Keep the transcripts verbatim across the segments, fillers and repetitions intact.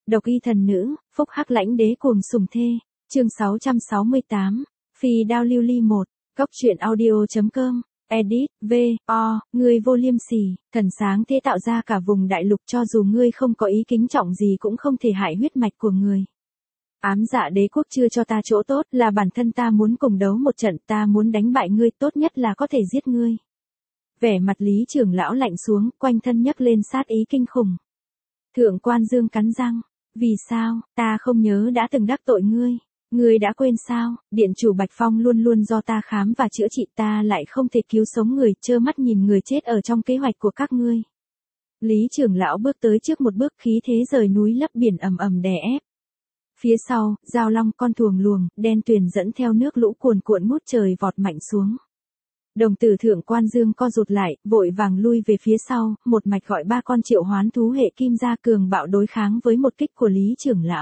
Độc y thần nữ, phúc hắc lãnh đế cuồng sủng thê. Chương sáu trăm sáu mươi tám. Phi đao lưu ly một. Góc truyện audio.com. Edit, V, O, ngươi vô liêm sỉ, thần sáng thế tạo ra cả vùng đại lục, cho dù ngươi không có ý kính trọng gì cũng không thể hại huyết mạch của người. Ám dạ đế quốc chưa cho ta chỗ tốt, là bản thân ta muốn cùng đấu một trận, ta muốn đánh bại ngươi, tốt nhất là có thể giết ngươi. Vẻ mặt Lý trưởng lão lạnh xuống, quanh thân nhấc lên sát ý kinh khủng. Thượng Quan Dương cắn răng, vì sao, ta không nhớ đã từng đắc tội ngươi. Ngươi đã quên sao, điện chủ Bạch Phong luôn luôn do ta khám và chữa trị, ta lại không thể cứu sống người, trơ mắt nhìn người chết ở trong kế hoạch của các ngươi. Lý trưởng lão bước tới trước một bước, khí thế rời núi lấp biển ầm ầm đè ép. Phía sau, giao long con thuồng luồng, đen tuyền dẫn theo nước lũ cuồn cuộn ngút trời vọt mạnh xuống. Đồng tử Thượng Quan Dương co rụt lại, vội vàng lui về phía sau, một mạch gọi ba con triệu hoán thú hệ kim ra cường bạo đối kháng với một kích của Lý trưởng lão.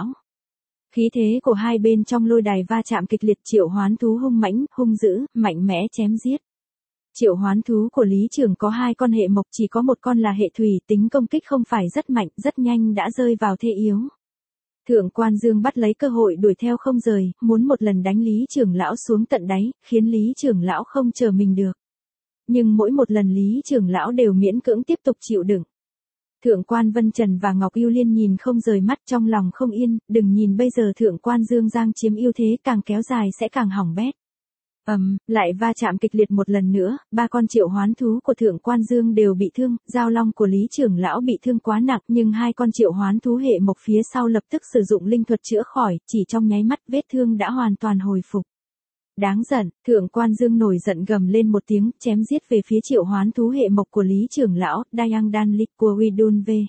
Khí thế của hai bên trong lôi đài va chạm kịch liệt, triệu hoán thú hung mãnh, hung dữ, mạnh mẽ chém giết. Triệu hoán thú của Lý trưởng có hai con hệ mộc, chỉ có một con là hệ thủy, tính công kích không phải rất mạnh, rất nhanh đã rơi vào thế yếu. Thượng Quan Dương bắt lấy cơ hội đuổi theo không rời, muốn một lần đánh Lý trưởng lão xuống tận đáy, khiến Lý trưởng lão không chờ mình được. Nhưng mỗi một lần Lý trưởng lão đều miễn cưỡng tiếp tục chịu đựng. Thượng Quan Vân Trần và Ngọc Yêu Liên nhìn không rời mắt, trong lòng không yên, đừng nhìn bây giờ Thượng Quan Dương giang chiếm ưu thế, càng kéo dài sẽ càng hỏng bét. Ầm, um, lại va chạm kịch liệt một lần nữa, ba con triệu hoán thú của Thượng Quan Dương đều bị thương, giao long của Lý trưởng lão bị thương quá nặng, nhưng hai con triệu hoán thú hệ mộc phía sau lập tức sử dụng linh thuật chữa khỏi, chỉ trong nháy mắt vết thương đã hoàn toàn hồi phục. Đáng giận, Thượng Quan Dương nổi giận gầm lên một tiếng, chém giết về phía triệu hoán thú hệ mộc của Lý trưởng lão, Dayang Dan Lik của Widun V.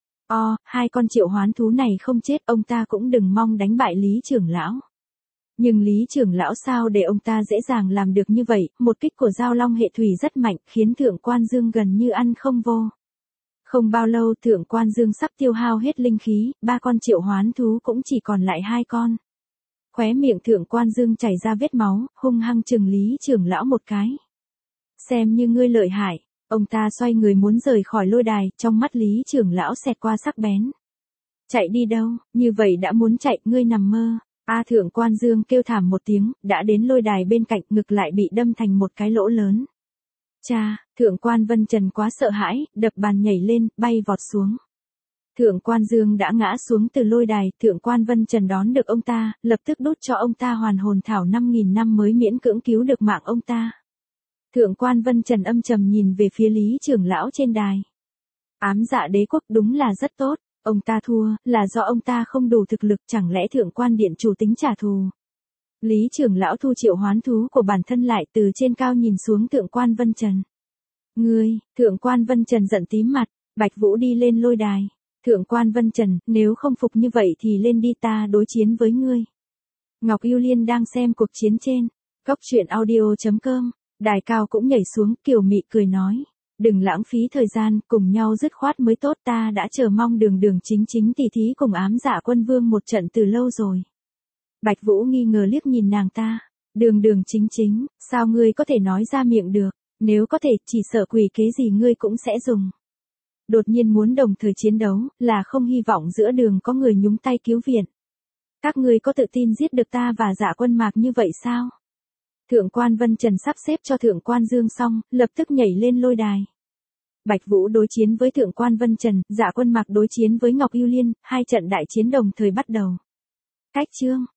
O, hai con triệu hoán thú này không chết, ông ta cũng đừng mong đánh bại Lý trưởng lão. Nhưng Lý trưởng lão sao để ông ta dễ dàng làm được như vậy, một kích của giao long hệ thủy rất mạnh, khiến Thượng Quan Dương gần như ăn không vô. Không bao lâu Thượng Quan Dương sắp tiêu hao hết linh khí, ba con triệu hoán thú cũng chỉ còn lại hai con. Khóe miệng Thượng Quan Dương chảy ra vết máu, hung hăng chừng Lý trưởng lão một cái. Xem như ngươi lợi hại, ông ta xoay người muốn rời khỏi lôi đài, trong mắt Lý trưởng lão xẹt qua sắc bén. Chạy đi đâu, như vậy đã muốn chạy, ngươi nằm mơ. A Thượng Quan Dương kêu thảm một tiếng, đã đến lôi đài bên cạnh, ngực lại bị đâm thành một cái lỗ lớn. Cha, Thượng Quan Vân Trần quá sợ hãi, đập bàn nhảy lên, bay vọt xuống. Thượng Quan Dương đã ngã xuống từ lôi đài, Thượng Quan Vân Trần đón được ông ta, lập tức đút cho ông ta hoàn hồn thảo năm nghìn năm mới miễn cưỡng cứu được mạng ông ta. Thượng Quan Vân Trần âm trầm nhìn về phía Lý trưởng lão trên đài. Ám dạ đế quốc đúng là rất tốt, ông ta thua, là do ông ta không đủ thực lực, chẳng lẽ Thượng Quan điện chủ tính trả thù. Lý trưởng lão thu triệu hoán thú của bản thân lại, từ trên cao nhìn xuống Thượng Quan Vân Trần. Ngươi, Thượng Quan Vân Trần giận tím mặt, Bạch Vũ đi lên lôi đài. Thượng Quan Vân Trần, nếu không phục như vậy thì lên đi, ta đối chiến với ngươi. Ngọc Yêu Liên đang xem cuộc chiến trên. Góc truyện audio.com. Đài cao cũng nhảy xuống, kiều mị cười nói. Đừng lãng phí thời gian, cùng nhau dứt khoát mới tốt, ta đã chờ mong đường đường chính chính tỉ thí cùng ám dạ quân vương một trận từ lâu rồi. Bạch Vũ nghi ngờ liếc nhìn nàng ta. Đường đường chính chính, sao ngươi có thể nói ra miệng được, nếu có thể chỉ sợ quỷ kế gì ngươi cũng sẽ dùng. Đột nhiên muốn đồng thời chiến đấu, là không hy vọng giữa đường có người nhúng tay cứu viện. Các ngươi có tự tin giết được ta và Dạ Quân Mạc như vậy sao? Thượng Quan Vân Trần sắp xếp cho Thượng Quan Dương xong, lập tức nhảy lên lôi đài. Bạch Vũ đối chiến với Thượng Quan Vân Trần, Dạ Quân Mạc đối chiến với Ngọc Yêu Liên, hai trận đại chiến đồng thời bắt đầu. Cách chương,